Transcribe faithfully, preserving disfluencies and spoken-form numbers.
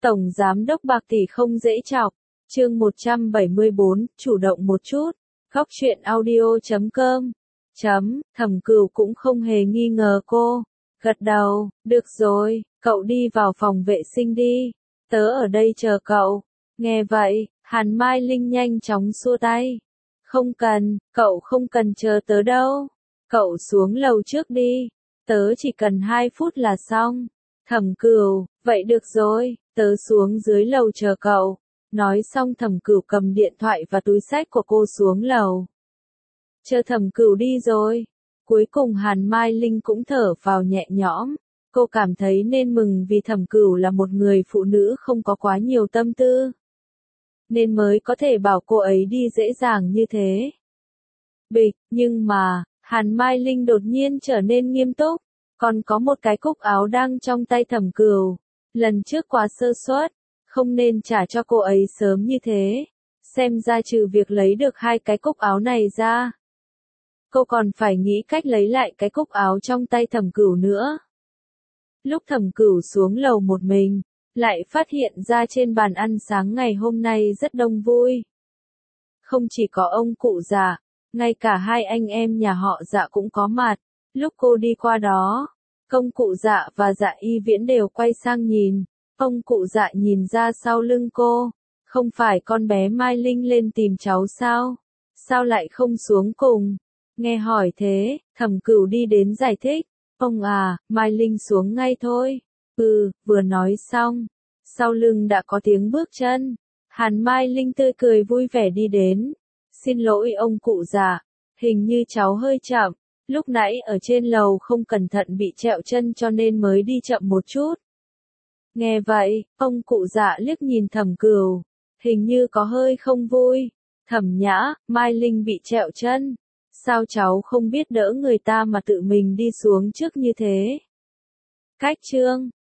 Tổng Giám đốc Bạc Tỷ không dễ chọc. Chương một trăm bảy mươi bốn, chủ động một chút. Góc truyện audio chấm com. Chấm, Thẩm Cửu cũng không hề nghi ngờ cô. Gật đầu, được rồi, cậu đi vào phòng vệ sinh đi. Tớ ở đây chờ cậu. Nghe vậy, Hàn Mai Linh nhanh chóng xua tay. Không cần, cậu không cần chờ tớ đâu. Cậu xuống lầu trước đi. Tớ chỉ cần hai phút là xong. Thẩm Cửu, vậy được rồi, tớ xuống dưới lầu chờ cậu. Nói xong Thẩm Cửu cầm điện thoại và túi xách của cô xuống lầu. Chờ Thẩm Cửu đi rồi. Cuối cùng Hàn Mai Linh cũng thở vào nhẹ nhõm. Cô cảm thấy nên mừng vì Thẩm Cửu là một người phụ nữ không có quá nhiều tâm tư. Nên mới có thể bảo cô ấy đi dễ dàng như thế. Bịch, nhưng mà, Hàn Mai Linh đột nhiên trở nên nghiêm túc. Còn có một cái cúc áo đang trong tay Thẩm Cửu. Lần trước quá sơ suất, không nên trả cho cô ấy sớm như thế. Xem ra trừ việc lấy được hai cái cúc áo này ra, cô còn phải nghĩ cách lấy lại cái cúc áo trong tay Thẩm Cửu nữa. Lúc Thẩm Cửu xuống lầu một mình, lại phát hiện ra trên bàn ăn sáng ngày hôm nay rất đông vui. Không chỉ có ông cụ Dạ, ngay cả hai anh em nhà họ Dạ cũng có mặt. Lúc cô đi qua đó, ông cụ Dạ và Dạ Y Viễn đều quay sang nhìn. Ông cụ Dạ nhìn ra sau lưng cô. Không phải con bé Mai Linh lên tìm cháu sao? Sao lại không xuống cùng? Nghe hỏi thế, Thẩm Cửu đi đến giải thích. Ông à, Mai Linh xuống ngay thôi. Ừ, vừa nói xong. Sau lưng đã có tiếng bước chân. Hàn Mai Linh tươi cười vui vẻ đi đến. Xin lỗi ông cụ Dạ, hình như cháu hơi chậm. Lúc nãy ở trên lầu không cẩn thận bị trẹo chân cho nên mới đi chậm một chút. Nghe vậy, ông cụ Dạ liếc nhìn Thẩm Cửu, hình như có hơi không vui. Thẩm Nhã, Mai Linh bị trẹo chân. Sao cháu không biết đỡ người ta mà tự mình đi xuống trước như thế? Cách chương